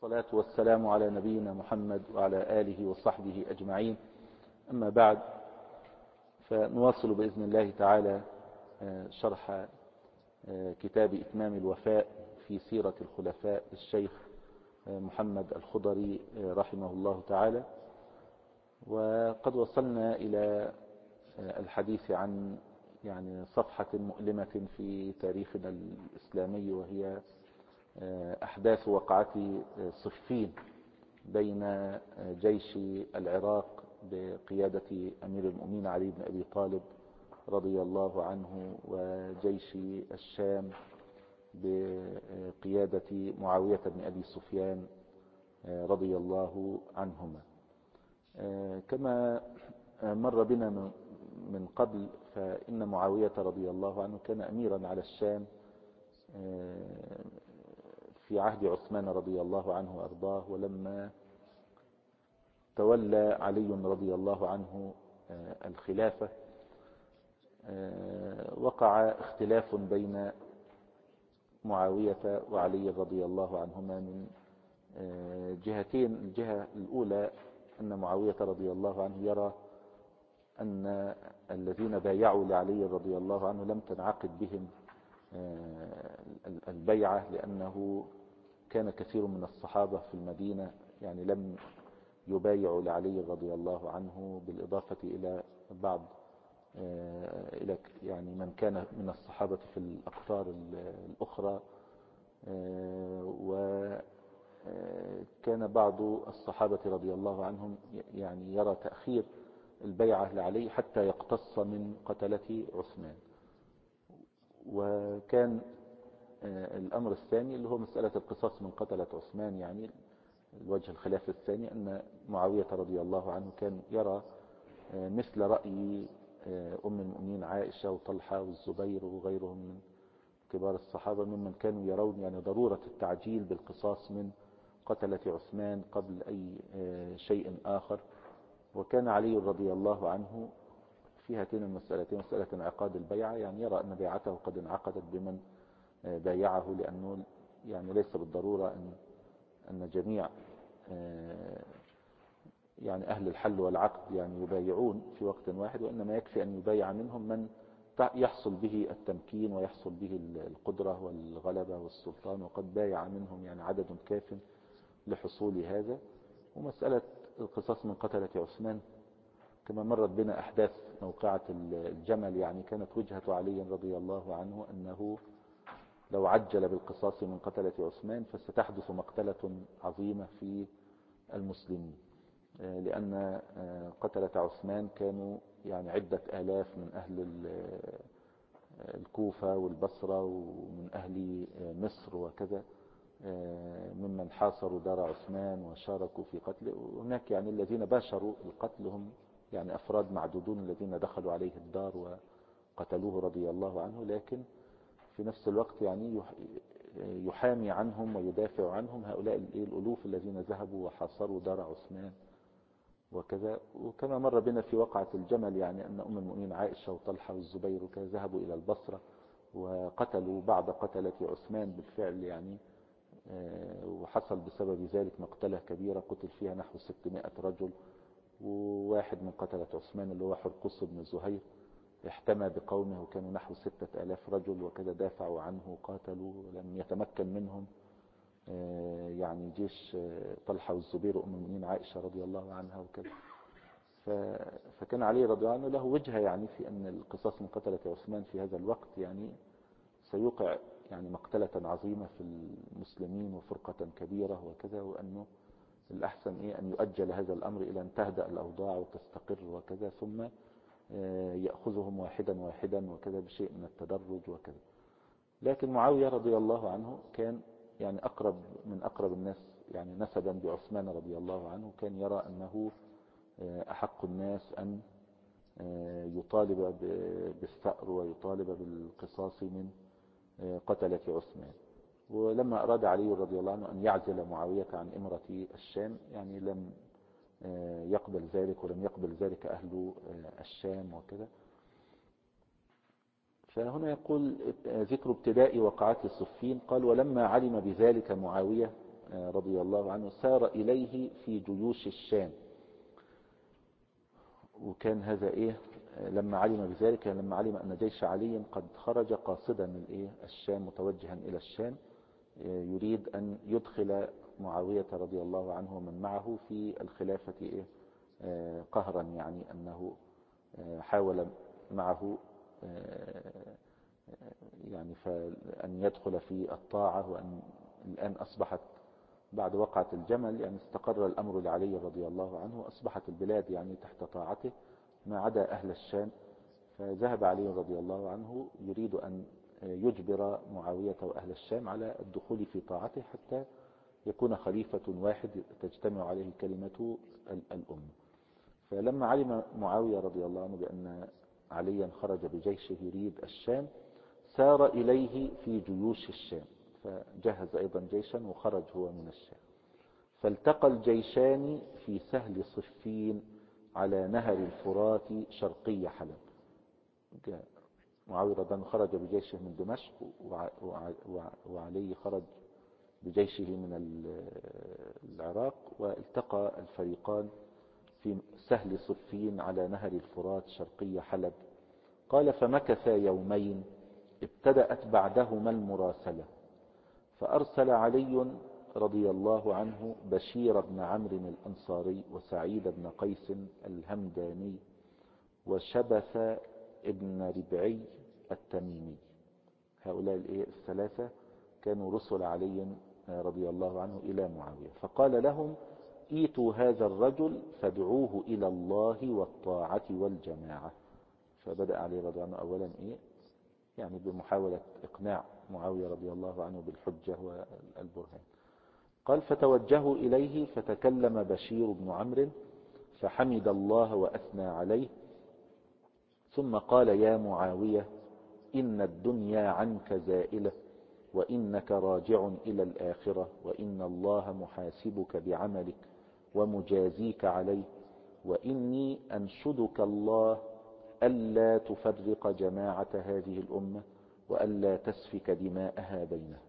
والصلاة والسلام على نبينا محمد وعلى آله وصحبه أجمعين. أما بعد، فنواصل بإذن الله تعالى شرح كتاب إتمام الوفاء في سيرة الخلفاء للشيخ محمد الخضري رحمه الله تعالى. وقد وصلنا إلى الحديث عن صفحة مؤلمة في تاريخنا الإسلامي، وهي أحداث وقعة صفين بين جيش العراق بقيادة أمير المؤمنين علي بن أبي طالب رضي الله عنه، وجيش الشام بقيادة معاوية بن أبي سفيان رضي الله عنهما. كما مر بنا من قبل، فإن معاوية رضي الله عنه كان أميرا على الشام في عهد عثمان رضي الله عنه وأرضاه، ولما تولى علي رضي الله عنه الخلافة وقع اختلاف بين معاوية وعلي رضي الله عنهما من جهتين. الجهة الأولى أن معاوية رضي الله عنه يرى أن الذين بايعوا لعلي رضي الله عنه لم تنعقد بهم البيعة، لأنه كان كثير من الصحابة في المدينة لم يبايعوا لعلي رضي الله عنه، بالإضافة إلى بعض من كان من الصحابة في الأقطار الأخرى. وكان بعض الصحابة رضي الله عنهم يرى تأخير البيعة لعلي حتى يقتص من قتلة عثمان. وكان الأمر الثاني اللي هو مسألة القصاص من قتلة عثمان، الوجه الخلاف الثاني أن معاوية رضي الله عنه كان يرى مثل رأي أم المؤمنين عائشة وطلحة والزبير وغيرهم من كبار الصحابة، ممن كانوا يرون ضرورة التعجيل بالقصاص من قتلة عثمان قبل أي شيء آخر. وكان علي رضي الله عنه في هاتين المسألتين، مسألة انعقاد البيعة، يرى أن بيعته قد انعقدت بمن بايعه، لأنه ليس بالضرورة أن جميع أهل الحل والعقد يبايعون في وقت واحد، وإنما يكفي أن يبايع منهم من يحصل به التمكين ويحصل به القدرة والغلبة والسلطان، وقد بايع منهم عدد كاف لحصول هذا. ومسألة القصاص من قتلة عثمان كما مرت بنا أحداث موقعة الجمل، كانت وجهة علي رضي الله عنه أنه لو عجل بالقصاص من قتلة عثمان فستحدث مقتلة عظيمة في المسلمين، لأن قتلة عثمان كانوا عدة آلاف من أهل الكوفة والبصرة ومن أهل مصر وكذا، ممن حاصروا دار عثمان وشاركوا في قتله. وهناك الذين باشروا القتل هم أفراد معدودون الذين دخلوا عليه الدار وقتلوه رضي الله عنه، لكن في نفس الوقت يحامي عنهم ويدافع عنهم هؤلاء الألوف الذين ذهبوا وحاصروا دار عثمان وكذا. وكما مر بنا في وقعة الجمل أن أم المؤمنين عائشة وطلحة والزبير وكذا ذهبوا إلى البصرة وقتلوا بعض قتلة عثمان بالفعل، وحصل بسبب ذلك مقتلة كبيرة قتل فيها نحو 600 رجل. وواحد من قتلة عثمان اللي هو حرقص بن زهير احتمى بقومه وكانوا نحو 6000 رجل وكذا، دافعوا عنه وقاتلوا، لم يتمكن منهم جيش طلحة والزبير وأم المؤمنين عائشة رضي الله عنها وكذا. فكان علي رضي الله عنه له وجهة في أن القصاص من قتلة عثمان في هذا الوقت سيوقع مقتلة عظيمة في المسلمين وفرقة كبيرة وكذا، وأنه الأحسن أن يؤجل هذا الأمر إلى أن تهدأ الأوضاع وتستقر وكذا، ثم يأخذهم واحدا واحدا وكذا بشيء من التدرج وكذا. لكن معاوية رضي الله عنه كان أقرب من أقرب الناس نسبا بعثمان رضي الله عنه، كان يرى أنه أحق الناس أن يطالب بالثأر ويطالب بالقصاص من قتلة عثمان. ولما أراد علي رضي الله عنه أن يعزل معاوية عن إمرة الشام لم يقبل ذلك، ولم يقبل ذلك أهل الشام وكذا. فهنا يقول ذكر ابتداء وقعات الصفين، قال: ولما علم بذلك معاوية رضي الله عنه سار إليه في جيوش الشام. وكان هذا لما علم بذلك، لما علم أن جيش علي قد خرج قاصدا الشام متوجها إلى الشام، يريد أن يدخل معاوية رضي الله عنه ومن معه في الخلافة قهرا، يعني أنه حاول معه يعني فأن يدخل في الطاعة، وأن الآن أصبحت بعد وقعة الجمل يعني استقر الأمر لعلي رضي الله عنه، أصبحت البلاد يعني تحت طاعته ما عدا أهل الشام. فذهب علي رضي الله عنه يريد أن يجبر معاوية وأهل الشام على الدخول في طاعته حتى يكون خليفة واحد تجتمع عليه كلمة الأمة. فلما علم معاوية رضي الله عنه بأن عليا خرج بجيشه يريد الشام، سار إليه في جيوش الشام، فجهز أيضا جيشا وخرج هو من الشام. فالتقى الجيشان في سهل صفين على نهر الفرات شرقي حلب. معاوية رضي الله عنه خرج بجيشه من دمشق، وعلي خرج بجيشه من العراق، والتقى الفريقان في سهل صفين على نهر الفرات شرقي حلب. قال فمكثا يومين، ابتدأت بعدهما المراسلة، فأرسل علي رضي الله عنه بشير بن عمرو الأنصاري، وسعيد بن قيس الهمداني، وشبث ابن ربعي التميمي. هؤلاء الثلاثة كانوا رسل علي رضي الله عنه إلى معاوية. فقال لهم ايتوا هذا الرجل فادعوه إلى الله والطاعة والجماعة. فبدأ علي رضي الله عنه أولا يعني بمحاولة إقناع معاوية رضي الله عنه بالحجة والبرهان. قال فتوجهوا إليه، فتكلم بشير بن عمرو فحمد الله وأثنى عليه، ثم قال يا معاوية إن الدنيا عنك زائلة، وإنك راجع إلى الآخرة، وإن الله محاسبك بعملك ومجازيك عليه، وإني أنشدك الله ألا تفرق جماعة هذه الأمة، وألا تسفك دماءها بينها.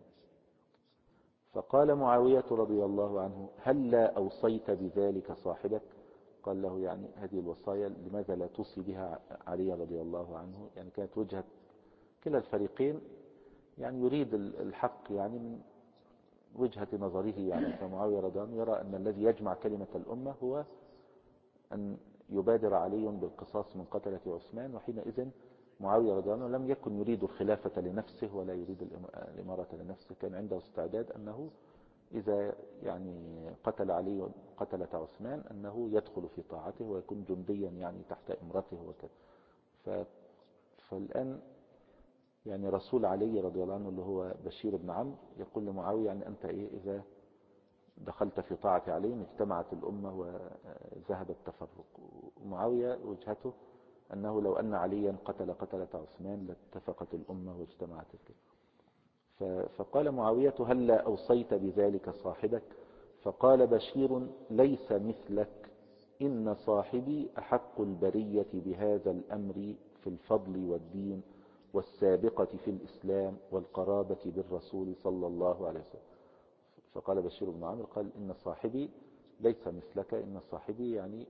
فقال معاوية رضي الله عنه هل لا أوصيت بذلك صاحبك؟ قال له يعني هذه الوصايا لماذا لا توصي بها علي رضي الله عنه؟ يعني كانت وجهة كلا الفريقين، يعني يريد الحق يعني من وجهة نظره، يعني فمعاوية رضي الله عنه يرى أن الذي يجمع كلمة الأمة هو أن يبادر علي بالقصاص من قتلة عثمان. وحينئذ معاوية رضي الله عنه لم يكن يريد الخلافة لنفسه ولا يريد الإمارة لنفسه، كان عنده استعداد أنه إذا يعني قتل علي قتلة عثمان أنه يدخل في طاعته ويكون جنديا يعني تحت إمرته وكذا. فالآن يعني رسول علي رضي الله عنه اللي هو بشير بن عمرو يقول لمعاوية يعني أنت إذا دخلت في طاعة علي اجتمعت الأمة وذهب التفرق. ومعاوية وجهته أنه لو أن عليا قتلة عثمان لاتفقت الأمة واجتمعت الكل. فقال معاوية هل لا أوصيت بذلك صاحبك؟ فقال بشير ليس مثلك، إن صاحبي أحق البرية بهذا الأمر في الفضل والدين والسابقة في الإسلام والقرابة بالرسول صلى الله عليه وسلم. فقال بشير بن عمرو قال إن صاحبي ليس مثلك، إن صاحبي يعني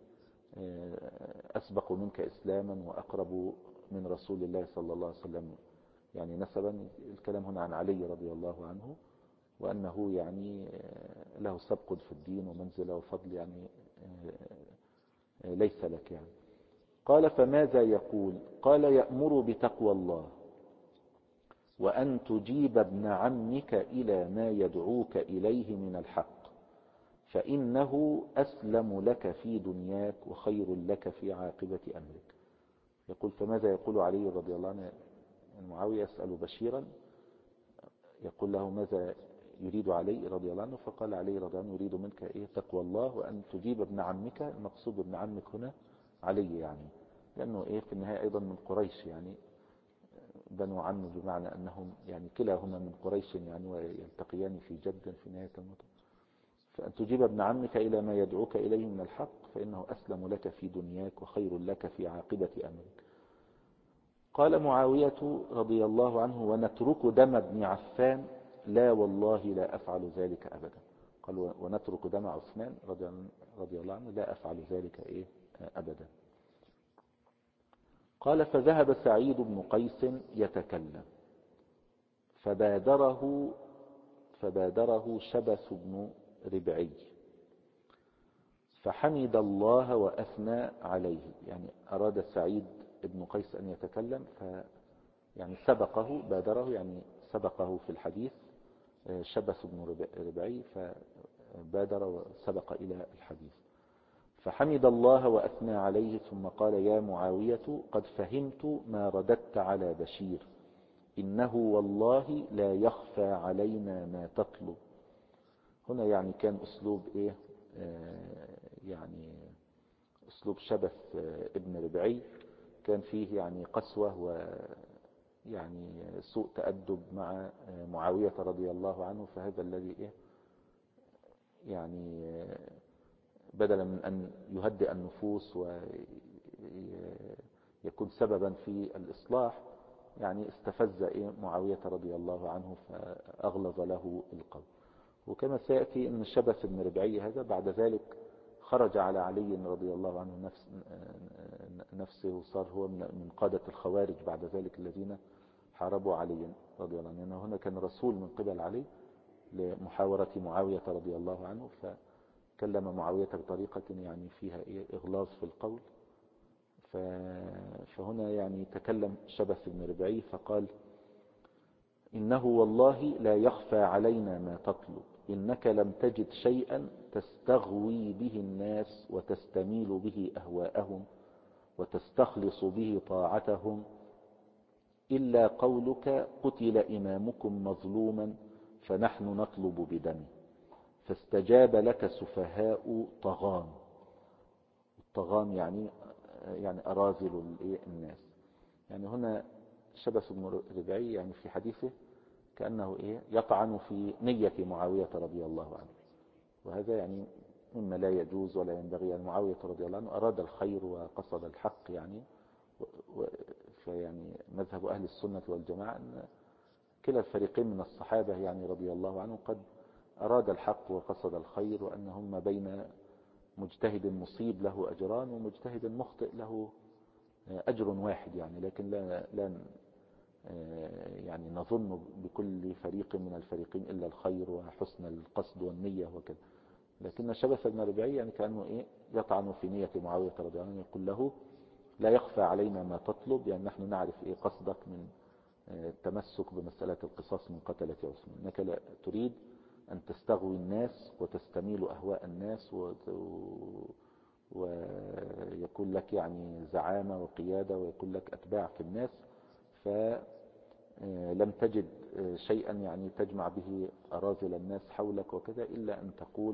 أسبق منك إسلاما وأقرب من رسول الله صلى الله عليه وسلم يعني نسبا. الكلام هنا عن علي رضي الله عنه، وأنه يعني له سبق في الدين ومنزلة وفضل يعني ليس لك يعني. قال فماذا يقول؟ قال يأمر بتقوى الله، وأن تجيب ابن عمك إلى ما يدعوك إليه من الحق، فإنه أسلم لك في دنياك وخير لك في عاقبة أمرك. يقول فماذا يقول علي رضي الله عنه؟ معاوية يسأل بشيرا يقول له ماذا يريد علي رضي الله عنه؟ فقال علي رضي الله عنه يريد منك تقوى الله، وأن تجيب ابن عمك. المقصود ابن عمك هنا علي يعني، لأنه في النهاية أيضا من قريش، يعني بنو عم بمعنى أنهم يعني كلاهما من قريش يعني، ويلتقيان في جد في نهاية المطاف. فأن تجيب ابن عمك إلى ما يدعوك إليه من الحق، فإنه أسلم لك في دنياك وخير لك في عاقبة أمرك. قال معاوية رضي الله عنه ونترك دم ابن عفان؟ لا والله لا أفعل ذلك أبدا. قال ونترك دم عثمان رضي الله عنه، لا أفعل ذلك أبدا. قال فذهب سعيد بن قيس يتكلم فبادره شبث بن ربعي فحمد الله وأثنى عليه. يعني أراد سعيد بن قيس أن يتكلم، يعني بادره يعني سبقه في الحديث شبث بن ربعي، فبادر وسبق إلى الحديث. فحمد الله وأثنى عليه ثم قال يا معاوية قد فهمت ما رددت على بشير، إنه والله لا يخفى علينا ما تطلب. هنا يعني كان أسلوب يعني أسلوب شبث ابن ربعي كان فيه يعني قسوة ويعني سوء تأدب مع معاوية رضي الله عنه. فهذا الذي يعني بدلا من أن يهدئ النفوس ويكون سببا في الإصلاح، يعني استفز معاوية رضي الله عنه فأغلظ له القول. وكما سيأتي أن شبث بن ربعي هذا بعد ذلك خرج على علي رضي الله عنه نفسه، وصار هو من قادة الخوارج بعد ذلك الذين حاربوا علي رضي الله عنه. هنا كان رسول من قبل علي لمحاورة معاوية رضي الله عنه، فكلم معاوية بطريقة يعني فيها إغلاظ في القول. فهنا يعني تكلم شبث بن ربعي فقال إنه والله لا يخفى علينا ما تطلب، إنك لم تجد شيئا تستغوي به الناس وتستميل به أهواءهم وتستخلص به طاعتهم إلا قولك قتل إمامكم مظلوما فنحن نطلب بدمه، فاستجاب لك سفهاء طغام. الطغام يعني أراذل الناس. يعني هنا شبث بن ربعي يعني في حديثه كأنه يطعن في نية معاوية رضي الله عنه، وهذا يعني مما لا يجوز ولا ينبغي. يعني معاوية رضي الله عنه أراد الخير وقصد الحق، يعني فيعني مذهب أهل السنة والجماعة أن كلا الفريقين من الصحابة يعني رضي الله عنه قد أراد الحق وقصد الخير، وأنهم بين مجتهد مصيب له أجران ومجتهد مخطئ له أجر واحد. يعني لكن لا يعني نظن بكل فريق من الفريقين إلا الخير وحسن القصد والنية وكذا. لكن شبث بن ربعي يعني كأنه يطعن في نية معاوية رضي الله عنه، يقول له لا يخفى علينا ما تطلب، يعني نحن نعرف قصدك من التمسك بمسألة القصاص من قتلة عثمان، أنك لا تريد أن تستغوي الناس وتستميل أهواء الناس ويكون لك يعني زعامة وقيادة ويكون لك أتباع في الناس، فلم تجد شيئا يعني تجمع به أراذل الناس حولك وكذا إلا أن تقول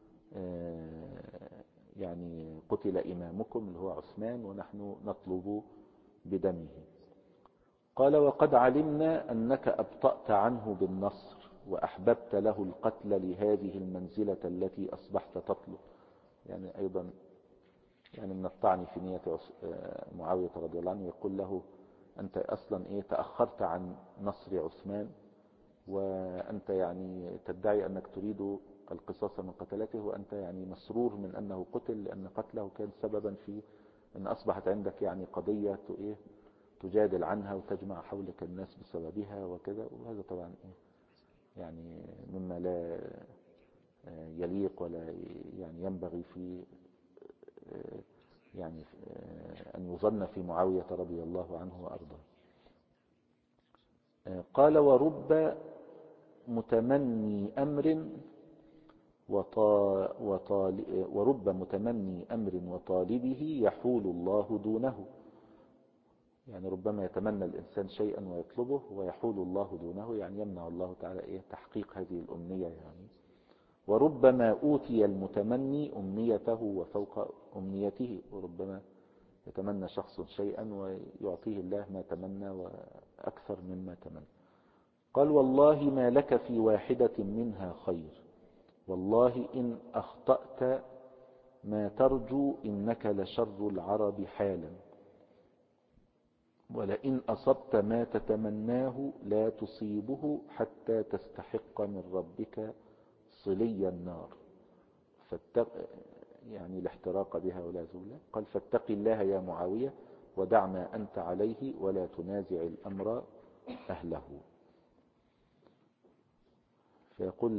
يعني قتل إمامكم اللي هو عثمان ونحن نطلب بدمه. قال وقد علمنا أنك أبطأت عنه بالنصر وأحببت له القتل لهذه المنزلة التي أصبحت تطلب. يعني أيضا يعني من الطعن في نية معاوية رضي الله عنه يقول له أنت أصلا تأخرت عن نصر عثمان، وأنت يعني تدعي أنك تريد القصاص من قتلته، وأنت يعني مسرور من أنه قتل لأن قتله كان سببا في أن أصبحت عندك يعني قضية تجادل عنها وتجمع حولك الناس بسببها وكذا. وهذا طبعا يعني مما لا يليق ولا يعني ينبغي في يعني أن يظن في معاوية رضي الله عنه وأرضاه. قال ورب متمني أمر ورب متمني أمر وطالبه يحول الله دونه. يعني ربما يتمنى الإنسان شيئا ويطلبه ويحول الله دونه، يعني يمنع الله تعالى تحقيق هذه الأمنية. يعني وربما أوتي المتمني أمنيته وفوق أمنيته، وربما يتمنى شخص شيئا ويعطيه الله ما تمنى وأكثر مما تمنى. قال والله ما لك في واحدة منها خير، والله إن أخطأت ما ترجو إنك لشر العرب حالا، ولئن أصبت ما تتمناه لا تصيبه حتى تستحق من ربك صلي النار يعني الاحتراق بها ولا زولا. قال فاتق الله يا معاوية ودع ما أنت عليه ولا تنازع الأمر أهله. فيقول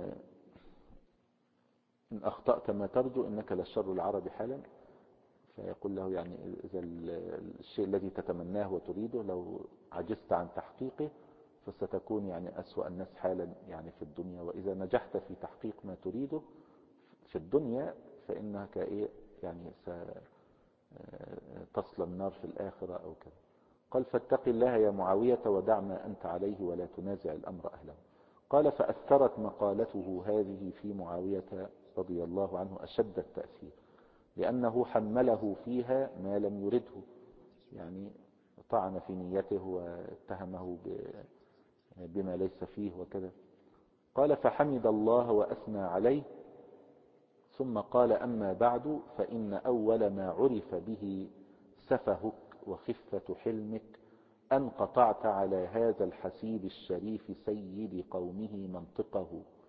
إن أخطأت ما ترجو إنك لشر العرب حالا. فيقول له يعني إذا الشيء الذي تتمناه وتريده لو عجزت عن تحقيقه فستكون يعني أسوأ الناس حالا يعني في الدنيا، وإذا نجحت في تحقيق ما تريده في الدنيا فإنك يعني تصل النار في الآخرة أو كذا. قال فاتق الله يا معاوية ودع ما أنت عليه ولا تنازع الأمر أهله. قال فأثرت مقالته هذه في معاوية رضي الله عنه أشد التأثير، لأنه حمله فيها ما لم يرده، يعني طعن في نيته واتهمه بما ليس فيه وكذا. قال فحمد الله وأثنى عليه ثم قال أما بعد فإن أول ما عرف به سفهك وخفة حلمك أن قطعت على هذا الحسيب الشريف سيد قومه منطقه.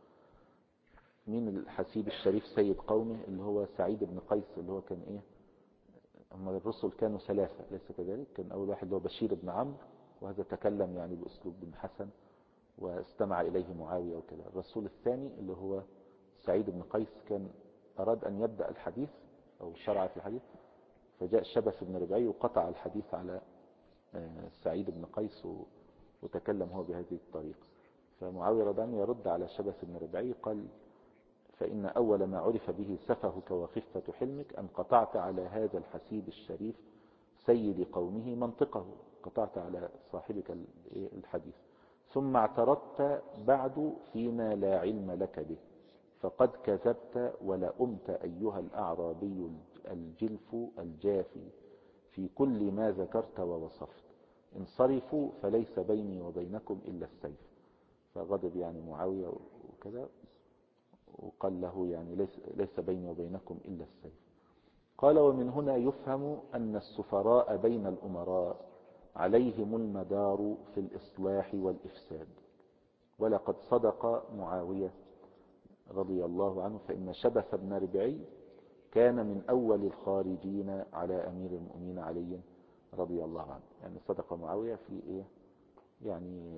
من الحسيب الشريف سيد قومه اللي هو سعيد بن قيس، اللي هو كان هم الرسل كانوا ثلاثة ليس كذلك؟ كان أول واحد اللي هو بشير بن عمرو، وهذا تكلم يعني بأسلوب بن حسن واستمع إليه معاوية وكذا. الرسول الثاني اللي هو سعيد بن قيس كان أراد أن يبدأ الحديث أو شرع في الحديث، فجاء شبث بن ربعي وقطع الحديث على سعيد بن قيس وتكلم هو بهذه الطريقة. فمعاوية رضي الله عنه يرد على شبث بن ربعي قال فإن أول ما عرف به سفهك وخفة حلمك أن قطعت على هذا الحسيب الشريف سيد قومه منطقه، قطعت على صاحبك الحديث. ثم اعترضت بعد فيما لا علم لك به، فقد كذبت ولأمت أيها الأعرابي الجلف الجافي في كل ما ذكرت ووصفت. انصرفوا فليس بيني وبينكم إلا السيف. فغضب يعني معاوية وكذا وقال له يعني ليس بيني وبينكم إلا السيف. قال ومن هنا يفهم أن السفراء بين الأمراء عليهم المدار في الإصلاح والإفساد. ولقد صدق معاوية رضي الله عنه، فإن شبث بن ربعي كان من أول الخارجين على أمير المؤمنين علي رضي الله عنه. يعني صدق معاوية في يعني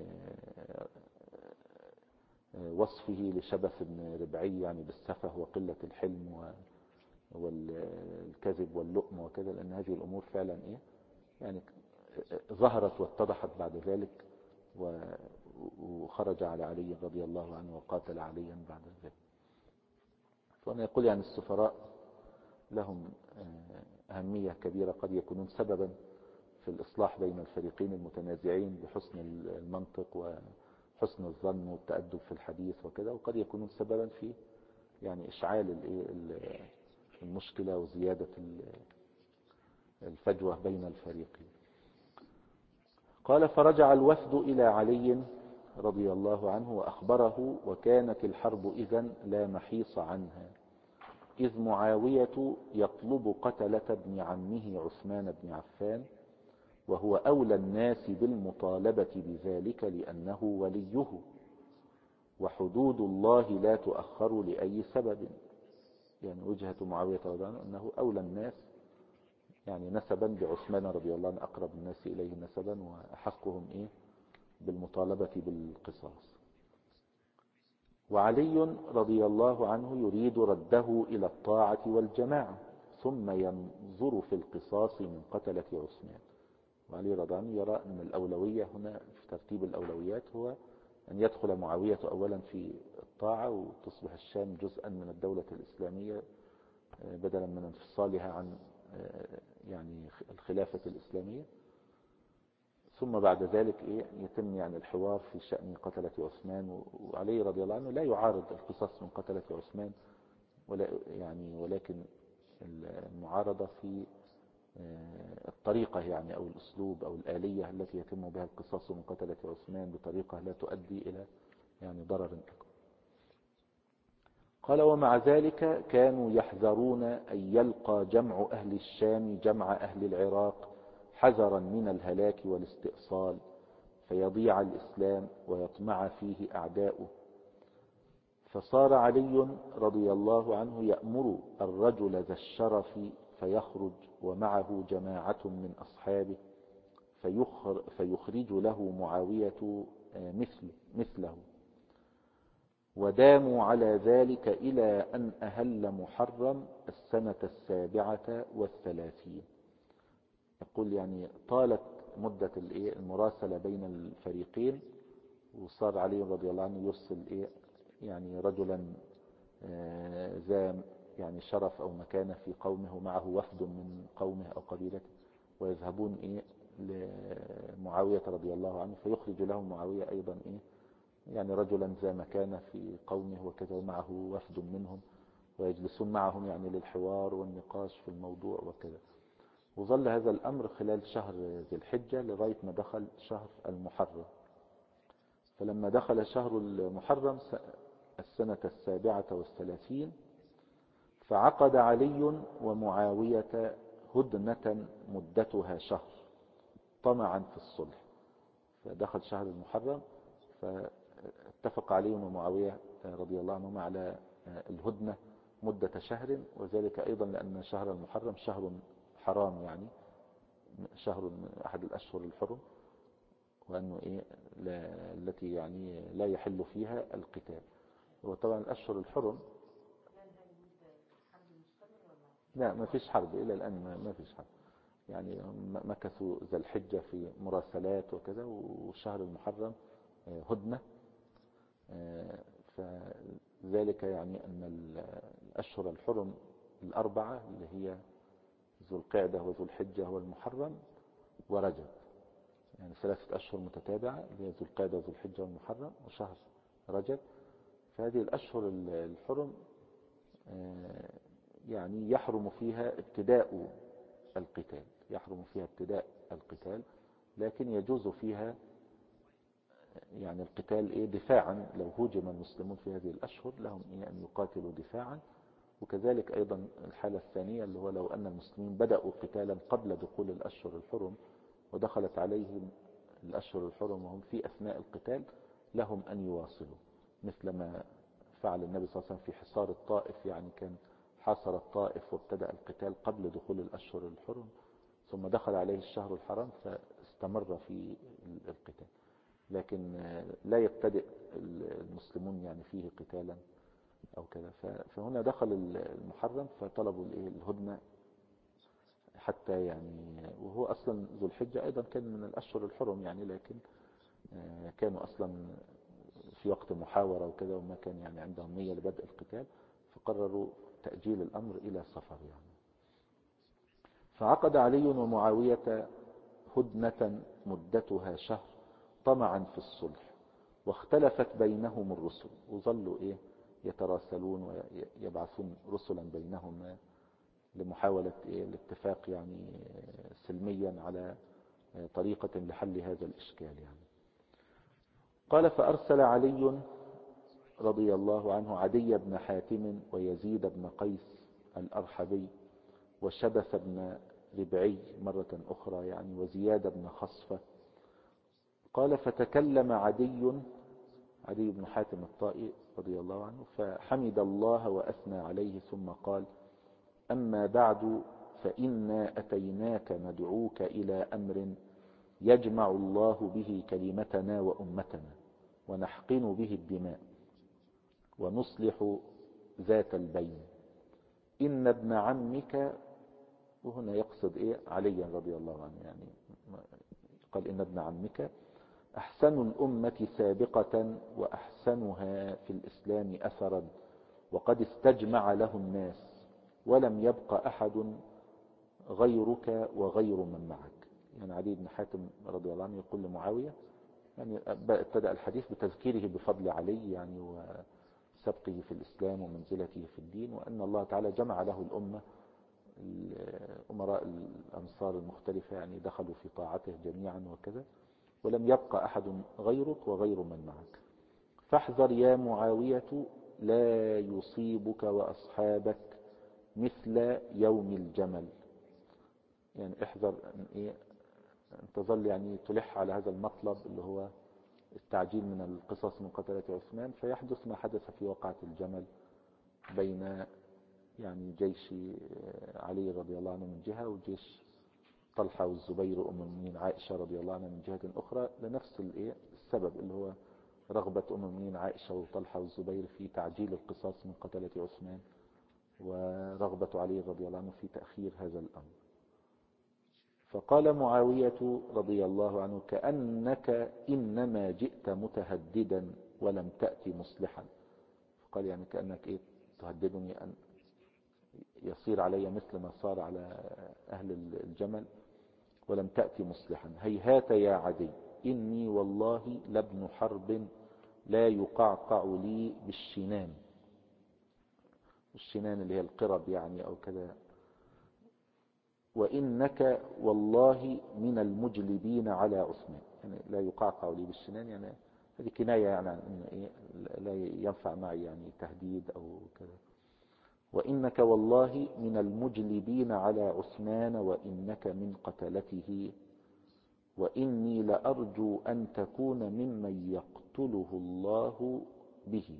وصفه لشبث بن ربعي يعني بالسفه وقلة الحلم والكذب واللؤم وكذا، لأن هذه الأمور فعلا يعني ظهرت واتضحت بعد ذلك، وخرج على علي رضي الله عنه وقاتل عليا بعد ذلك. فأنا يقول يعني السفراء لهم أهمية كبيرة، قد يكونون سببا في الإصلاح بين الفريقين المتنازعين بحسن المنطق وحسن الظن والتأدب في الحديث وكذا، وقد يكونون سببا في يعني إشعال المشكلة وزيادة الفجوة بين الفريقين. قال فرجع الوفد إلى علي رضي الله عنه وأخبره، وكانت الحرب إذن لا محيص عنها، إذ معاوية يطلب قتلة ابن عمه عثمان بن عفان، وهو أولى الناس بالمطالبة بذلك لأنه وليه، وحدود الله لا تؤخر لأي سبب. يعني وجهة معاوية رضي الله عنه أنه أولى الناس يعني نسبا بعثمان رضي الله عنه، أقرب الناس إليه نسبا وأحقهم بالمطالبة بالقصاص. وعلي رضي الله عنه يريد رده إلى الطاعة والجماعة، ثم ينظر في القصاص من قتلة عثمان. وعلي رضي الله عنه يرى أن الأولوية هنا في ترتيب الأولويات هو أن يدخل معاوية أولا في الطاعة وتصبح الشام جزءا من الدولة الإسلامية بدلا من انفصالها عن يعني الخلافة الإسلامية، ثم بعد ذلك يتم يعني الحوار في شأن قتلة عثمان. وعلي رضي الله عنه لا يعارض القصاص من قتلة عثمان، ولكن المعارضة في الطريقة يعني أو الأسلوب أو الآلية التي يتم بها القصاص من قتلة عثمان بطريقة لا تؤدي إلى يعني ضرر أكبر. قال ومع ذلك كانوا يحذرون أن يلقى جمع أهل الشام جمع أهل العراق حذرا من الهلاك والاستئصال، فيضيع الإسلام ويطمع فيه أعداؤه، فصار علي رضي الله عنه يأمر الرجل ذا الشرف فيخرج ومعه جماعة من أصحابه فيخرج له معاوية مثله، وداموا على ذلك إلى أن أهل محرم السنة 37. يقول يعني طالت مدة المراسلة بين الفريقين، وصار علي رضي الله عنه يرسل يعني رجلا ذا يعني شرف أو مكانة في قومه ومعه وفد من قومه أو قبيلته، ويذهبون لمعاوية رضي الله عنه فيخرج لهم معاوية أيضا يعني رجلا ذا مكانة في قومه وكذا ومعه وفد منهم، ويجلسون معهم يعني للحوار والنقاش في الموضوع وكذا. وظل هذا الأمر خلال شهر ذي الحجة لغاية ما دخل شهر المحرم. فلما دخل شهر المحرم السنة 37 فعقد علي ومعاوية هدنة مدتها شهر طمعا في الصلح. فدخل شهر المحرم فاتفق علي ومعاوية رضي الله عنهما على الهدنة مدة شهر، وذلك أيضا لأن شهر المحرم شهر حرام، يعني شهر من أحد الأشهر الحرم، وأنه التي يعني لا يحل فيها القتال. وطبعا الأشهر الحرم لا ما فيش حرب إلى الآن، ما فيش حرب، يعني مكثوا ذا الحجة في مراسلات وكذا، وشهر المحرم هدنة. فذلك يعني أن الأشهر الحرم الأربعة اللي هي ذو القعدة وذو الحجة والمحرم ورجب، يعني 3 أشهر متتابعة اللي هي ذو القعدة وذو الحجة والمحرم وشهر رجب. فهذه الأشهر الحرم يعني يحرم فيها ابتداء القتال، لكن يجوز فيها يعني القتال دفاعا. لو هوجم المسلمون في هذه الأشهر لهم أن يقاتلوا دفاعا. وكذلك أيضا الحالة الثانية اللي هو لو أن المسلمين بدأوا قتالا قبل دخول الأشهر الحرم ودخلت عليهم الأشهر الحرم وهم في أثناء القتال لهم أن يواصلوا، مثل ما فعل النبي صلى الله عليه وسلم في حصار الطائف، يعني كان حاصر الطائف وابتدأ القتال قبل دخول الأشهر الحرم، ثم دخل عليه الشهر الحرام فاستمر في القتال، لكن لا يبتدئ المسلمون يعني فيه قتالا أو كذا. فهنا دخل المحرم فطلبوا الهدنة حتى يعني، وهو أصلا ذو الحجة أيضا كان من الأشهر الحرم يعني، لكن كانوا أصلا في وقت محاورة وكذا وما كان يعني عندهم نية لبدء القتال، فقرروا تأجيل الأمر إلى صفر يعني. فعقد علي ومعاوية هدنة مدتها شهر طمعا في الصلح، واختلفت بينهم الرسل، وظلوا يتراسلون ويبعثون رسلا بينهم لمحاولة الاتفاق يعني سلميا على طريقة لحل هذا الإشكال يعني. قال فأرسل علي رضي الله عنه عدي بن حاتم ويزيد بن قيس الأرحبي وشبث بن ربعي مرة أخرى يعني وزياد بن خصفة. قال فتكلم عدي بن حاتم الطائي رضي الله عنه فحمد الله وأثنى عليه ثم قال: أما بعد فإنا أتيناك ندعوك إلى أمر يجمع الله به كلمتنا وأمتنا ونحقن به الدماء ونصلح ذات البين. إن ابن عمك، وهنا يقصد علي رضي الله عنه، يعني قال إن ابن عمك أحسن الأمة سابقة وأحسنها في الإسلام أثرا، وقد استجمع له الناس ولم يبق أحد غيرك وغير من معك. يعني علي بن حاتم رضي الله عنه يقول لمعاوية، يعني ابتدأ الحديث بتذكيره بفضل علي يعني وسبقه في الإسلام ومنزلته في الدين، وأن الله تعالى جمع له الأمة، أمراء الأمصار المختلفة يعني دخلوا في طاعته جميعا وكذا، ولم يبق أحد غيرك وغير من معك. فاحذر يا معاوية لا يصيبك وأصحابك مثل يوم الجمل. يعني احذر أن تظل يعني تلح على هذا المطلب اللي هو التعجيل من القصص من قتلة عثمان، فيحدث ما حدث في وقعة الجمل بين يعني جيش علي رضي الله عنه من جهة، وجيش طلحة والزبير أم المؤمنين عائشة رضي الله عنها من جهة أخرى، لنفس السبب اللي هو رغبة أم المؤمنين عائشة وطلحة والزبير في تعجيل القصاص من قتلة عثمان، ورغبة علي رضي الله عنه في تأخير هذا الأمر. فقال معاوية رضي الله عنه: كأنك إنما جئت متهددا ولم تأتي مصلحا. فقال يعني كأنك تهددني أن يصير علي مثل ما صار على أهل الجمل ولم تأتي مصلحا. هيهات يا عدي، إني والله لابن حرب لا يقعقع لي بالشنان. الشنان اللي هي القرب يعني أو كذا. وإنك والله من المجلبين على عثمان، يعني لا يقعقع لي بالشنان، يعني هذه كناية يعني عن إنه لا ينفع معي يعني تهديد أو كذا. وإنك والله من المجلبين على عثمان وإنك من قتلته، وإني لأرجو أن تكون ممن يقتله الله به.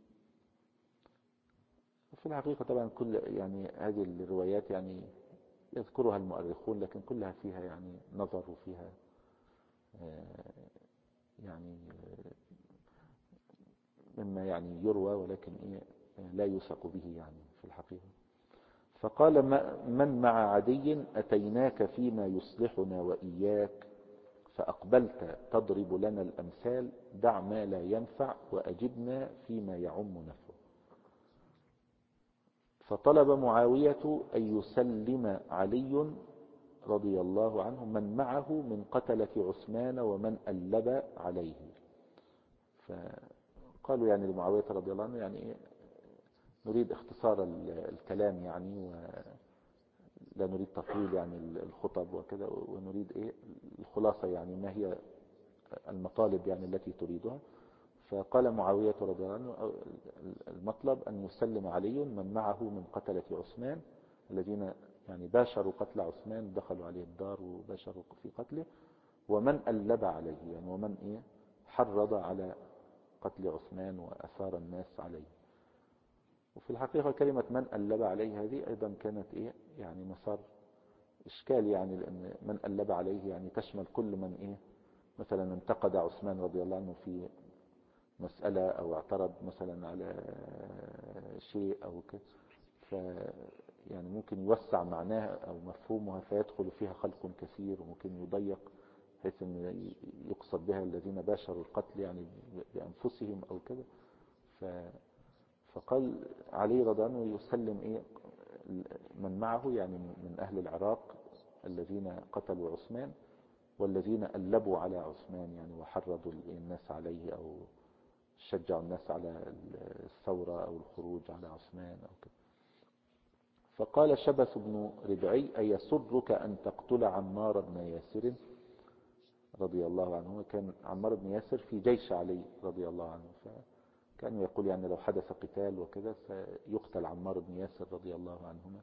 في الحقيقة طبعا كل يعني هذه الروايات يعني يذكرها المؤرخون، لكن كلها فيها يعني نظر وفيها يعني مما يعني يروى، ولكن لا يوثق به يعني في الحقيقة. فقال: من مع عدي أتيناك فيما يصلحنا وإياك، فأقبلت تضرب لنا الأمثال، دع ما لا ينفع وأجبنا فيما يعم نفعه. فطلب معاوية أن يسلم علي رضي الله عنه من معه من قتلة عثمان ومن ألب عليه. فقالوا يعني لمعاوية رضي الله عنه يعني نريد اختصار الكلام يعني، ولا نريد تطويل يعني الخطب وكذا، ونريد الخلاصة يعني ما هي المطالب يعني التي تريدها. فقال معاوية رضي الله عنه المطلب أن يسلم علي من معه من قتلة عثمان الذين يعني باشروا قتل عثمان، دخلوا عليه الدار وباشروا في قتله، ومن ألب عليه يعني ومن حرض على قتل عثمان وأثار الناس عليه. وفي الحقيقة كلمة من ألب عليه هذه أيضا كانت يعني مسار إشكال، يعني لأن من ألب عليه يعني تشمل كل من مثلا انتقد عثمان رضي الله عنه في مسألة أو اعترض مثلا على شيء أو كده، يعني ممكن يوسع معناها أو مفهومها فيدخل فيها خلق كثير، وممكن يضيق بحيث أن يقصد بها الذين باشروا القتل يعني بأنفسهم أو كده. فقال علي رضي الله عنه يسلم من معه يعني من أهل العراق الذين قتلوا عثمان والذين ألبوا على عثمان يعني وحرضوا الناس عليه أو شجعوا الناس على الثورة أو الخروج على عثمان أو كده. فقال شبث بن ربعي: أيسرك أن تقتل عمار بن ياسر رضي الله عنه؟ كان عمار بن ياسر في جيش علي رضي الله عنه، فكان يقول يعني لو حدث قتال وكذا سيقتل عمار بن ياسر رضي الله عنهما.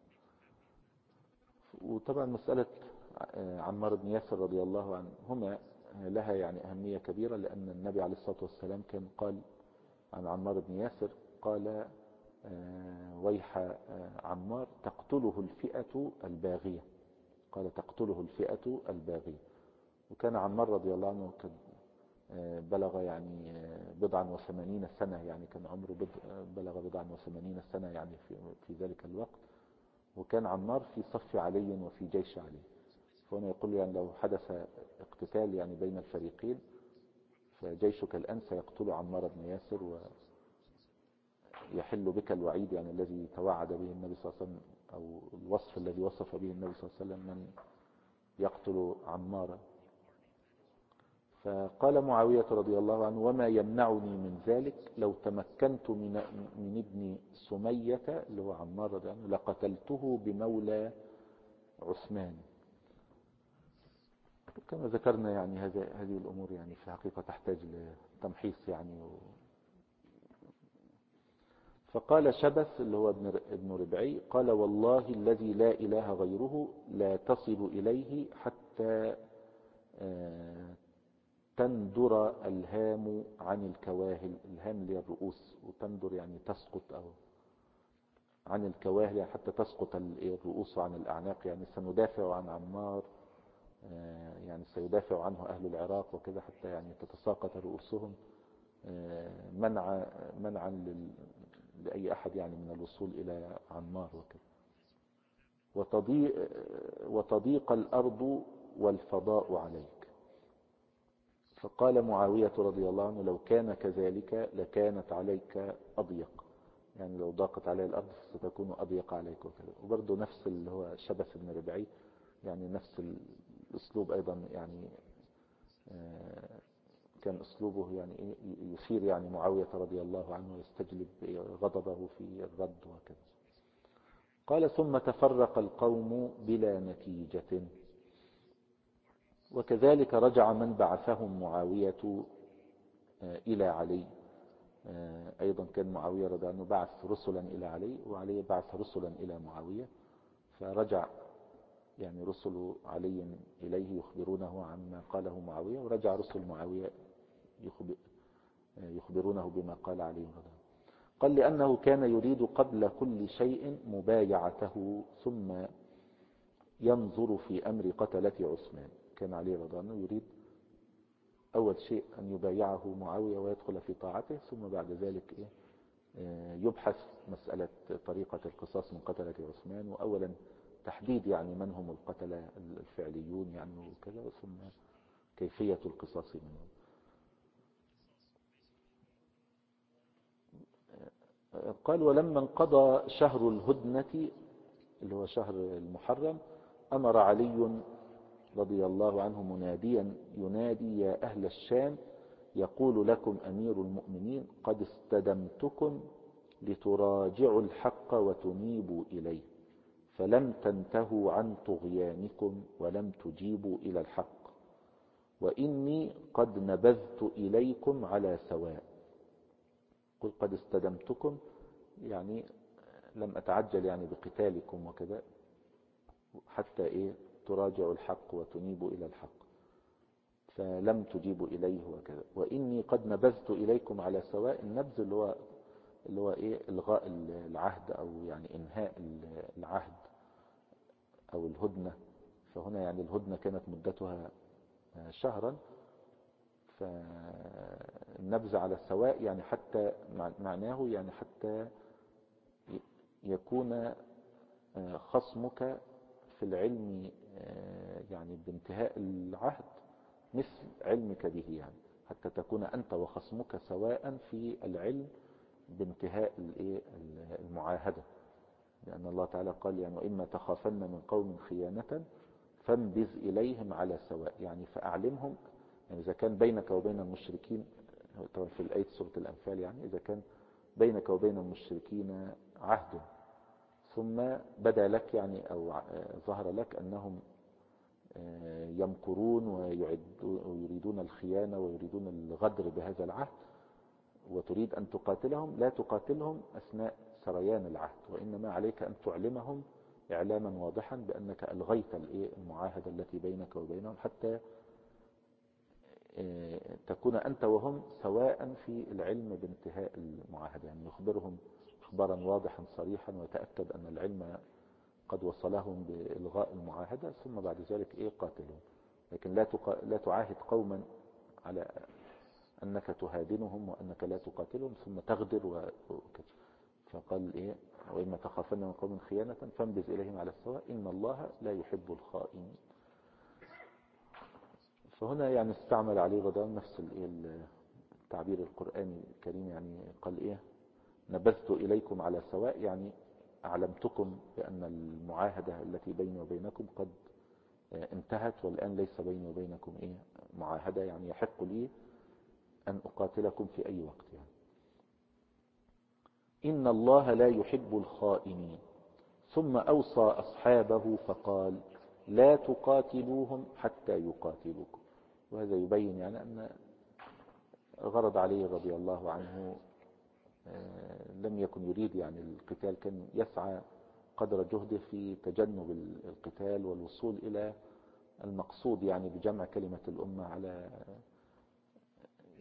وطبعا مسألة عمار بن ياسر رضي الله عنهما لها يعني أهمية كبيرة، لأن النبي عليه الصلاة والسلام كان قال عن عمار بن ياسر قال: ويح عمار تقتله الفئة الباغية. قال: تقتله الفئة الباغية. وكان عمار رضي الله عنه بلغ يعني 89 سنة، يعني كان عمره بلغ 89 سنة يعني في ذلك الوقت، وكان عمار في صف علي وفي جيش علي. فهنا يقول يعني لو حدث اقتتال يعني بين الفريقين فجيشك الآن سيقتل عمار بن ياسر، ويحل بك الوعيد يعني الذي توعد به النبي صلى الله عليه وسلم، أو الوصف الذي وصف به النبي صلى الله عليه وسلم من يقتل عمارا. فقال معاوية رضي الله عنه: وما يمنعني من ذلك لو تمكنت من ابن سمية اللي هو عمار رضي الله عنه لقتلته بمولى عثمان. كما ذكرنا يعني هذه الأمور يعني في حقيقة تحتاج لتمحيص يعني فقال شبث اللي هو ابن ربعي قال: والله الذي لا إله غيره لا تصل إليه حتى تندر الهام عن الكواهل. الهام اللي هي الرؤوس، وتندر يعني تسقط، أو عن الكواهل يعني حتى تسقط الرؤوس عن الأعناق. يعني سندافع عن عمار، يعني سيدافع عنه أهل العراق وكذا، حتى يعني تتساقط رؤوسهم منعا لأي أحد يعني من الوصول إلى عمار وكذا. وتضيق الأرض والفضاء عليك. فقال معاوية رضي الله عنه: لو كان كذلك لكانت عليك أضيق. يعني لو ضاقت عليه الأرض ستكون أضيق عليك وكذا. وبرضه نفس اللي هو شبث بن ربعي، يعني نفس الأسلوب أيضا، يعني كان أسلوبه يعني يثير يعني معاوية رضي الله عنه، ويستجلب غضبه في الرد وكذا. قال: ثم تفرق القوم بلا نتيجة. وكذلك رجع من بعثهم معاوية إلى علي. أيضا كان معاوية رضي الله عنه بعث رسلا إلى علي، وعلي بعث رسلا إلى معاوية. فرجع يعني رسل علي إليه يخبرونه عما قاله معاوية، ورجع رسل معاوية يخبرونه بما قال علي رضي الله عنه. قال: لأنه كان يريد قبل كل شيء مبايعته، ثم ينظر في أمر قتلة عثمان. كان علي رضي الله عنه يريد أول شيء أن يبايعه معاوية ويدخل في طاعته، ثم بعد ذلك يبحث مسألة طريقة القصاص من قتلة عثمان، وأولا تحديد يعني من هم القتلة الفعليون يعني وكذا، ثم كيفية القصاص منهم. قال: ولما انقضى شهر الهدنة اللي هو شهر المحرم، أمر علي رضي الله عنه مناديا ينادي: يا أهل الشام، يقول لكم أمير المؤمنين: قد استدمتكم لتراجعوا الحق وتنيبوا إليه، فلم تنتهوا عن طغيانكم ولم تجيبوا إلى الحق، وإني قد نبذت إليكم على سواء. قل قد استدمتكم يعني لم أتعجل يعني بقتالكم وكذا، حتى تراجعوا الحق وتنيبوا إلى الحق، فلم تجيبوا إليه وكذا. وإني قد نبذت إليكم على سواء. النبذ اللي هو إلغاء العهد، أو يعني إنهاء العهد أو الهدنة. فهنا يعني الهدنة كانت مدتها شهرا، فالنبذ على السواء يعني حتى معناه يعني حتى يكون خصمك في العلم يعني بانتهاء العهد مثل علمك به، يعني حتى تكون أنت وخصمك سواء في العلم بانتهاء المعاهدة. لأن الله تعالى قال يعني: وإما تخافن من قوم خيانة فانبذ إليهم على سواء. يعني فأعلمهم، يعني إذا كان بينك وبين المشركين، طبعا في الآية سورة الأنفال، يعني إذا كان بينك وبين المشركين عهد، ثم بدا لك يعني أو ظهر لك أنهم يمكرون ويريدون الخيانة ويريدون الغدر بهذا العهد، وتريد أن تقاتلهم، لا تقاتلهم أثناء سريان العهد، وإنما عليك أن تعلمهم إعلاما واضحا بأنك ألغيت المعاهدة التي بينك وبينهم، حتى تكون أنت وهم سواء في العلم بانتهاء المعاهدة. يعني يخبرهم إخبارا واضحا صريحا، ويتأكد أن العلم قد وصلهم بإلغاء المعاهدة، ثم بعد ذلك قاتلهم. لكن لا تعاهد قوما على أنك تهادنهم وأنك لا تقاتلهم ثم تغدر وكذا. فقال وإما تخافن من قوم خيانة فانبذ إليهم على السواء إن الله لا يحب الخائنين. فهنا يعني استعمل عليه رضي الله عنه نفس التعبير القرآني الكريم، يعني قال نبذت إليكم على سواء، يعني أعلمتكم بأن المعاهدة التي بيني وبينكم قد انتهت، والآن ليس بيني وبينكم معاهدة، يعني يحق لي أن أقاتلكم في أي وقت. يعني إن الله لا يحب الخائنين. ثم أوصى أصحابه فقال: لا تقاتلوهم حتى يقاتلوكم. وهذا يبين يعني أن غرض علي رضي الله عنه لم يكن يريد يعني القتال، كان يسعى قدر جهده في تجنب القتال والوصول إلى المقصود، يعني بجمع كلمة الأمة على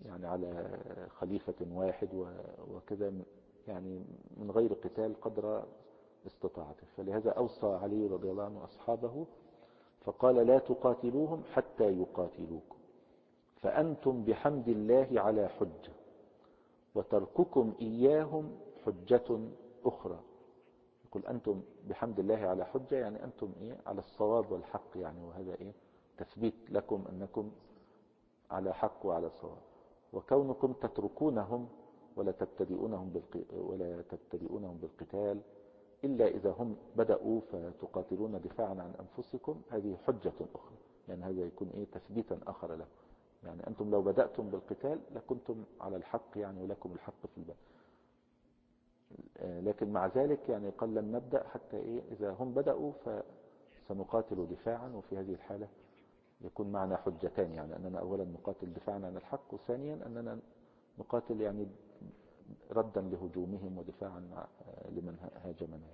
يعني على خليفة واحد وكذا، يعني من غير قتال قدر استطاعته. فلهذا أوصى علي رضي الله عنه أصحابه فقال لا تقاتلوهم حتى يقاتلوكم، فأنتم بحمد الله على حجة، وترككم إياهم حجة أخرى. يقول أنتم بحمد الله على حجة، يعني أنتم على الصواب والحق، يعني وهذا تثبيت لكم أنكم على حق وعلى صواب. وكونكم تتركونهم ولا تبتدئونهم بالقتال إلا إذا هم بدأوا فتقاتلون دفاعا عن أنفسكم، هذه حجة أخرى، يعني هذا يكون تثبيتا آخر لكم. يعني أنتم لو بدأتم بالقتال لكنتم على الحق، يعني ولكم الحق في البدء، لكن مع ذلك يعني قال لن نبدأ حتى إذا هم بدأوا فسنقاتل دفاعا. وفي هذه الحالة يكون معنا حجتان، يعني أننا أولا نقاتل دفاعا عن الحق، وثانيا أننا نقاتل يعني ردا لهجومهم ودفاعا لمن هاجمنا.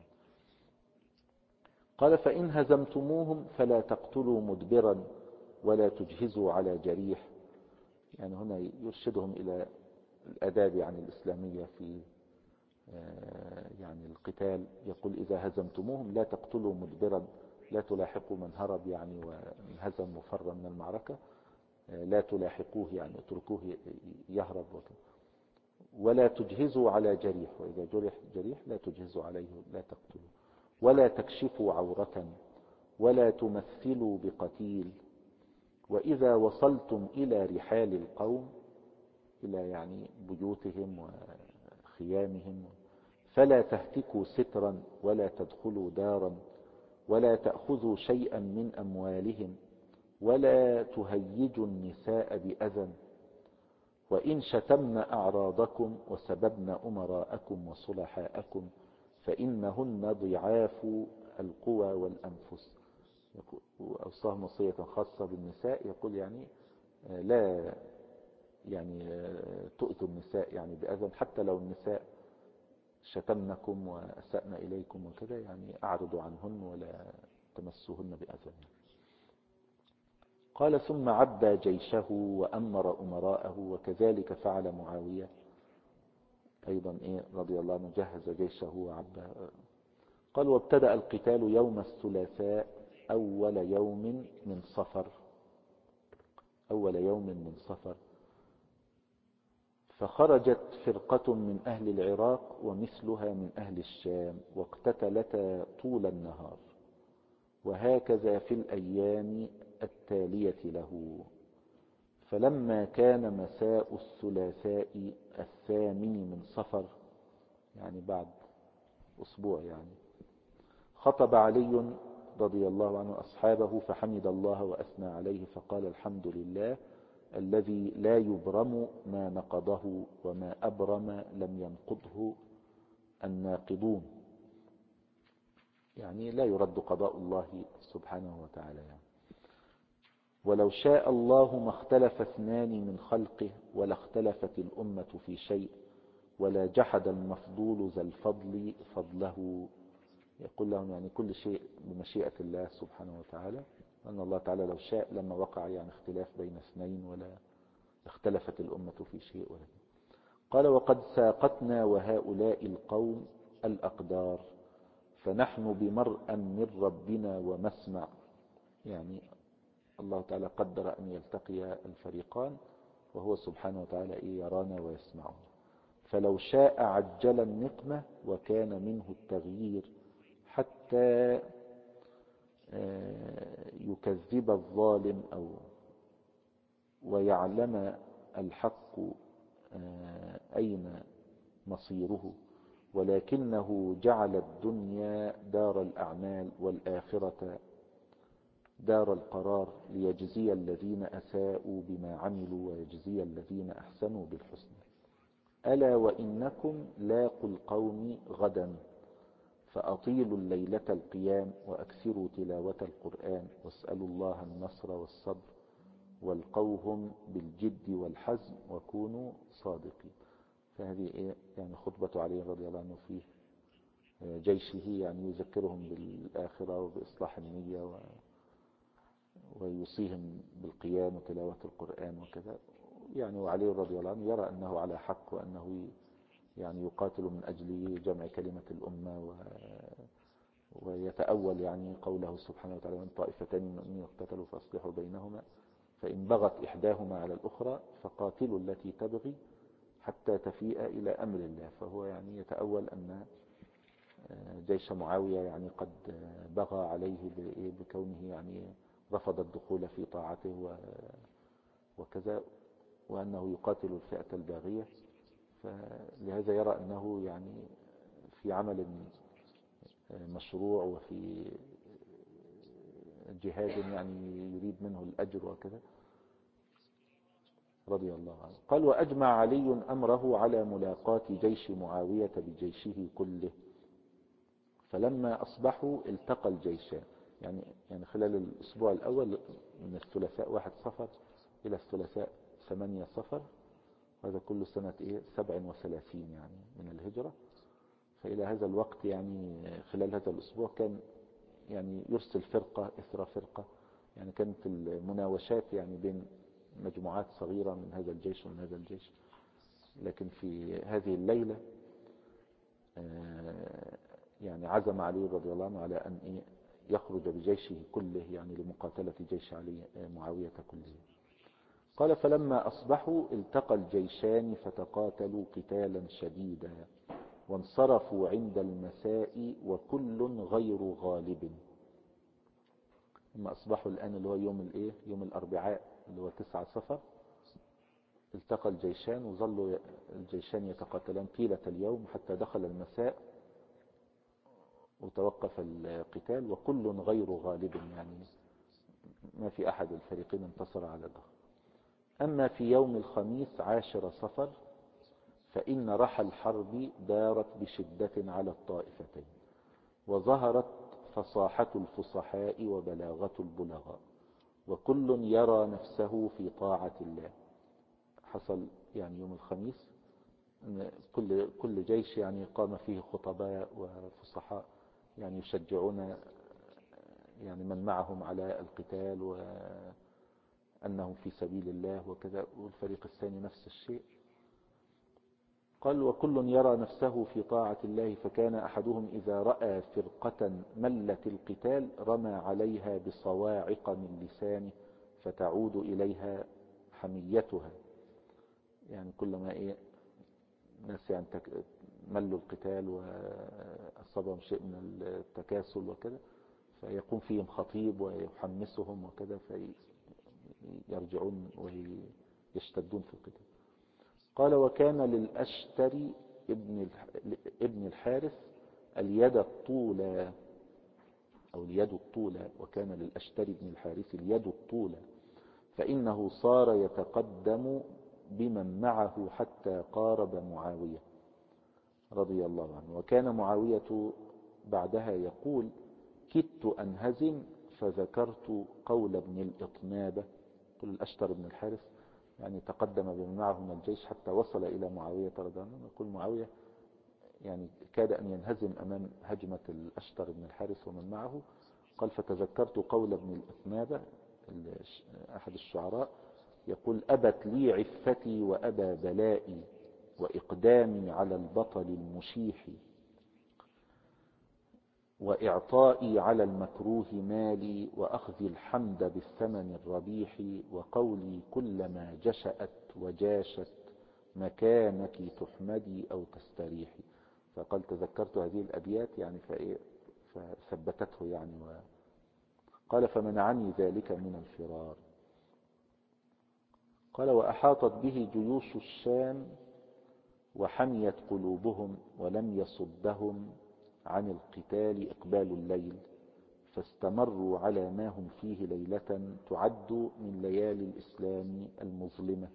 قال فإن هزمتموهم فلا تقتلوا مدبرا ولا تجهزوا على جريح. يعني هنا يرشدهم إلى الآداب يعني الإسلامية في يعني القتال. يقول إذا هزمتموهم لا تقتلوا مدبرا، لا تلاحقوا من هرب يعني وانهزم وفر من المعركة، لا تلاحقوه يعني اتركوه يهرب ولا تجهزوا على جريح، وإذا جريح لا تجهزوا عليه، لا تقتلوا. ولا تكشفوا عورة ولا تمثلوا بقتيل. وإذا وصلتم إلى رحال القوم، إلى يعني بيوتهم وخيامهم، فلا تهتكوا سترا ولا تدخلوا دارا ولا تأخذوا شيئا من أموالهم ولا تهيجوا النساء بأذى. وإن شتمن أعراضكم وسببن أمراءكم وصلحاءكم فإنهن ضعاف القوى والأنفس. وأوصاهم وصية خاصة بالنساء، يقول يعني لا يعني تؤذوا النساء يعني بأذى، حتى لو النساء شتمنكم وأسأنا إليكم وكذا، يعني أعرضوا عنهن ولا تمسوهن بأذى. قال ثم عبى جيشه وأمر أمراءه، وكذلك فعل معاوية أيضا رضي الله عنه، جهز جيشه وعبى. قال وابتدأ القتال يوم الثلاثاء أول يوم من صفر. فخرجت فرقة من أهل العراق ومثلها من أهل الشام واقتتلتا طول النهار، وهكذا في الأيام التالية له. فلما كان مساء الثلاثاء الثامن من صفر، يعني بعد أسبوع يعني، خطب علي رضي الله عنه أصحابه فحمد الله وأثنى عليه فقال الحمد لله الذي لا يبرم ما نقضه وما أبرم لم ينقضه الناقضون. يعني لا يرد قضاء الله سبحانه وتعالى يعني. ولو شاء الله ما اختلف اثنان من خلقه ولا اختلفت الأمة في شيء ولا جحد المفضول ذا الفضل فضله. يقول لهم يعني كل شيء بمشيئة الله سبحانه وتعالى، أن الله تعالى لو شاء لما وقع يعني اختلاف بين اثنين ولا اختلفت الأمة في شيء ولا. قال وقد ساقتنا وهؤلاء القوم الأقدار، فنحن بمرأى من ربنا ومسمع. يعني الله تعالى قدر أن يلتقي الفريقان وهو سبحانه وتعالى يرانا ويسمعنا. فلو شاء عجل النقمة وكان منه التغيير حتى يكذب الظالم أو ويعلم الحق أين مصيره. ولكنه جعل الدنيا دار الأعمال والآخرة دار القرار ليجزي الذين أساءوا بما عملوا ويجزي الذين أحسنوا بالحسنى. ألا وإنكم لاقوا القوم غدا فأطيلوا الليلة القيام وأكثروا تلاوة القرآن واسألوا الله النصر والصبر والقوهم بالجد والحزم وكونوا صادقين. فهذه يعني خطبة علي رضي الله عنه في جيشه، يعني يذكرهم بالآخرة وبإصلاح النية ويوصيهم بالقيام وتلاوة القرآن وكذا. يعني وعلي رضي الله عنه يرى أنه على حق، وأنه يعني يقاتل من أجل جمع كلمة الأمة، ويتأول يعني قوله سبحانه وتعالى: وإن طائفتان من المؤمنين اقتتلوا فأصلحوا بينهما فإن بغت إحداهما على الأخرى فقاتلوا التي تبغي حتى تفيء إلى أمر الله. فهو يعني يتأول أن جيش معاوية يعني قد بغى عليه بكونه يعني رفض الدخول في طاعته وكذا، وأنه يقاتل الفئة الباغية. فلهذا يرى أنه يعني في عمل مشروع وفي جهاد يعني يريد منه الأجر وكذا، رضي الله عنه. قال: وأجمع علي أمره على ملاقاة جيش معاوية بجيشه كله، فلما أصبحوا التقى الجيشان. يعني خلال الأسبوع الأول من الثلاثاء 1 صفر إلى الثلاثاء 8 صفر، هذا كل سنة 37 يعني من الهجرة. فإلى هذا الوقت يعني خلال هذا الأسبوع كان يعني يرسل فرقة إثر فرقة، يعني كانت المناوشات يعني بين مجموعات صغيرة من هذا الجيش ومن هذا الجيش. لكن في هذه الليلة يعني عزم علي رضي الله عنه على أن يخرج بجيشه كله يعني لمقاتلة جيش معاوية كله. قال: فلما أصبحوا التقى الجيشان فتقاتلوا قتالا شديدا، وانصرفوا عند المساء وكل غير غالب. لما أصبحوا الآن اللي هو يوم الأربعاء اللي هو 9 صفر، التقى الجيشان وظلوا الجيشان يتقاتلان طيلة اليوم حتى دخل المساء وتوقف القتال، وكل غير غالب، يعني ما في أحد الفريقين انتصر على الآخر. أما في يوم الخميس 10 صفر فإن رحى الحرب دارت بشدة على الطائفتين، وظهرت فصاحة الفصحاء وبلاغة البلغاء، وكل يرى نفسه في طاعة الله. حصل يعني يوم الخميس كل جيش يعني قام فيه خطباء وفصحاء يعني يشجعون يعني من معهم على القتال وأنهم في سبيل الله وكذا، والفريق الثاني نفس الشيء. قال: وكل يرى نفسه في طاعة الله، فكان أحدهم إذا رأى فرقة ملت القتال رمى عليها بصواعق من لسانه فتعود إليها حميتها. يعني كلما ناس يعني ملوا القتال وأصابهم شيء من التكاسل وكذا، فيقوم فيهم خطيب ويحمسهم وكذا، فيرجعون ويشتدون في القتال. قال: وكان للأشتري ابن الحارث اليد الطولى أو اليد الطولى، وكان للأشتري ابن الحارث اليد الطولى، فإنه صار يتقدم بمن معه حتى قارب معاوية رضي الله عنه. وكان معاوية بعدها يقول: كدت أنهزم فذكرت قول ابن الإطنابة. قل الأشتر بن الحارث يعني تقدم بمن معه من الجيش حتى وصل إلى معاوية رضي الله عنه. يقول معاوية يعني كاد أن ينهزم أمام هجمة الأشتر بن الحارث ومن معه. قال: فتذكرت قول ابن الإطنابة أحد الشعراء يقول: أبت لي عفتي وأبى بلائي وإقدامي على البطل المشيح، وإعطائي على المكروه مالي، وأخذ الحمد بالثمن الربيح، وقولي كلما جشأت وجاشت مكانك تحمدي أو تستريحي. فقال: تذكرت هذه الأبيات يعني فثبتته يعني قال: فمنعني ذلك من الفرار. قال: وأحاطت به جيوش الشام وحميت قلوبهم، ولم يصدهم عن القتال إقبال الليل، فاستمروا على ما هم فيه ليلة تعد من ليالي الإسلام المظلمة.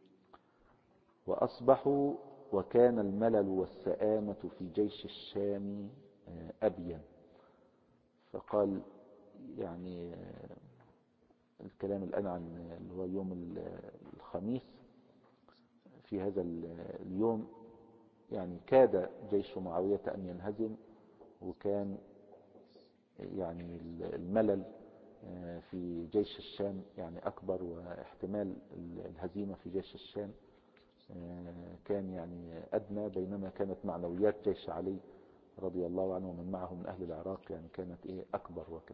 وأصبحوا وكان الملل والسآمة في جيش الشام أبين. فقال يعني الكلام الآن عن اللي هو يوم الخميس. في هذا اليوم يعني كاد جيش معاوية أن ينهزم، وكان يعني الملل في جيش الشام يعني أكبر، واحتمال الهزيمة في جيش الشام كان يعني أدنى، بينما كانت معنويات جيش علي رضي الله عنه ومن معه من أهل العراق يعني كانت أكبر وكذا.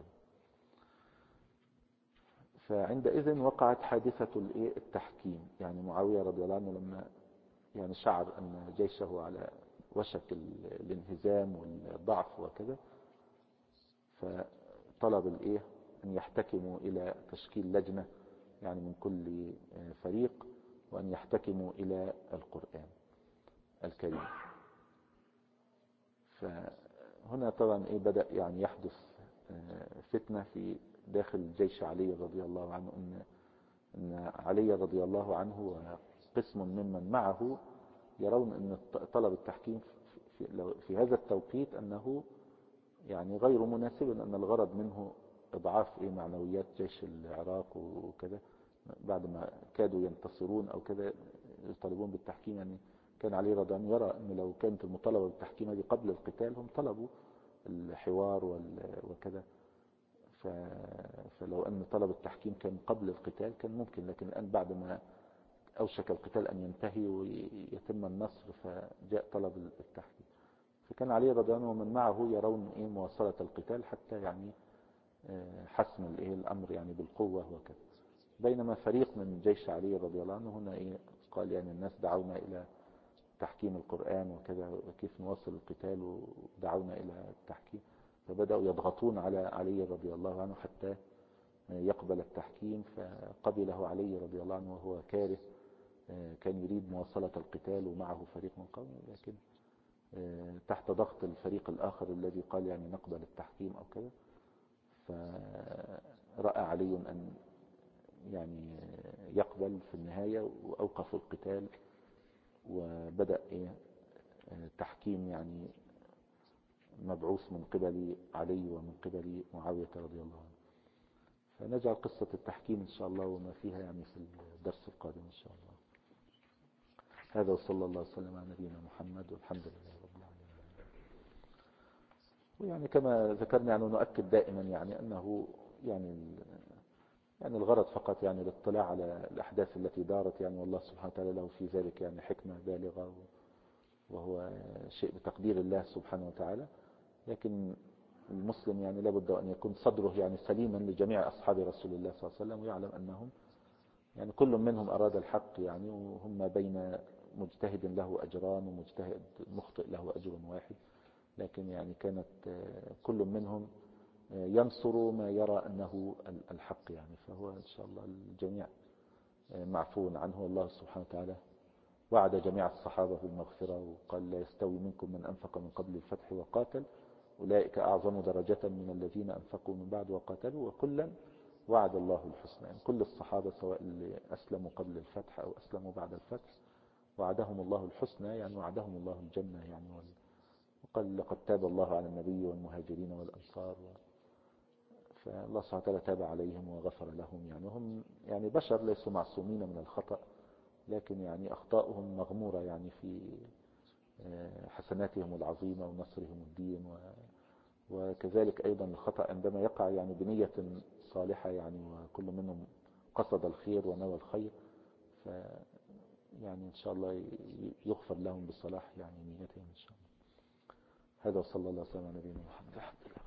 فعندئذ وقعت حادثة التحكيم. يعني معاوية رضي الله عنه لما يعني شعر أن جيشه على وشك الانهزام والضعف وكذا، فطلب أن يحتكموا إلى تشكيل لجنة يعني من كل فريق، وأن يحتكموا إلى القرآن الكريم. فهنا طبعا بدأ يعني يحدث فتنة في داخل جيش علي رضي الله عنه، أن علي رضي الله عنه وقسم ممن معه يرون أن طلب التحكيم في هذا التوقيت أنه يعني غير مناسب، أن الغرض منه إضعاف معنويات جيش العراق وكذا، بعد ما كادوا ينتصرون أو كذا يطالبون بالتحكيم. يعني كان علي رضي الله عنه يرى أن لو كانت المطالبة بالتحكيم هذه قبل القتال هم طلبوا الحوار وكذا، فلو أن طلب التحكيم كان قبل القتال كان ممكن، لكن الآن بعد ما أوشك القتال أن ينتهي ويتم النصر فجاء طلب التحكيم. فكان علي رضي الله عنه ومن معه يرون مواصلة القتال حتى يعني حسم الأمر يعني بالقوة وكذا. بينما فريق من جيش علي رضي الله عنه هنا قال يعني الناس دعونا إلى تحكيم القرآن وكذا، وكيف نواصل القتال، ودعونا إلى التحكيم. فبدأوا يضغطون على علي رضي الله عنه حتى يقبل التحكيم، فقبله علي رضي الله عنه وهو كاره، كان يريد مواصلة القتال ومعه فريق من قومه، لكن تحت ضغط الفريق الآخر الذي قال يعني نقبل التحكيم أو كذا. فرأى علي أن يعني يقبل في النهاية، وأوقفوا القتال، وبدأ تحكيم يعني مبعوث من قبل علي ومن قبل معاوية رضي الله عنه. فنجعل قصة التحكيم إن شاء الله وما فيها يعني في الدرس القادم إن شاء الله. هذا وصلى الله وسلم على نبينا محمد، والحمد لله رب العالمين. ويعني كما ذكرنا يعني نؤكد دائما يعني أنه يعني الغرض فقط يعني الاطلاع على الأحداث التي دارت يعني، والله سبحانه وتعالى له في ذلك يعني حكمة بالغة، وهو شيء بتقدير الله سبحانه وتعالى. لكن المسلم يعني لابد أن يكون صدره يعني سليما لجميع أصحاب رسول الله صلى الله عليه وسلم، ويعلم أنهم يعني كل منهم أراد الحق يعني، وهم بين مجتهد له أجران ومجتهد مخطئ له أجر واحد، لكن يعني كانت كل منهم ينصر ما يرى أنه الحق يعني. فهو إن شاء الله الجميع معفو عنه، والله سبحانه وتعالى وعد جميع الصحابة بالمغفرة، وقال لا يستوي منكم من أنفق من قبل الفتح وقاتل أولئك أعظم درجة من الذين أنفقوا من بعد وقاتلوا وكلا وعد الله الحسنى. يعني كل الصحابة سواء اللي أسلموا قبل الفتح أو أسلموا بعد الفتح وعدهم الله الحسنى، يعني وعدهم الله الجنة يعني. وقال لقد تاب الله على النبي والمهاجرين والأنصار، فالله سبحانه وتعالى تاب عليهم وغفر لهم. يعني هم يعني بشر ليسوا معصومين من الخطأ، لكن يعني أخطاؤهم مغمورة يعني في حسناتهم العظيمة ونصرهم الدين، وكذلك أيضا الخطأ عندما يقع يعني بنية صالحة يعني، وكل منهم قصد الخير ونوى الخير، يعني إن شاء الله يغفر لهم بصلاح يعني نيتهم إن شاء الله. هذا وصلى الله وسلم على نبينا محمد.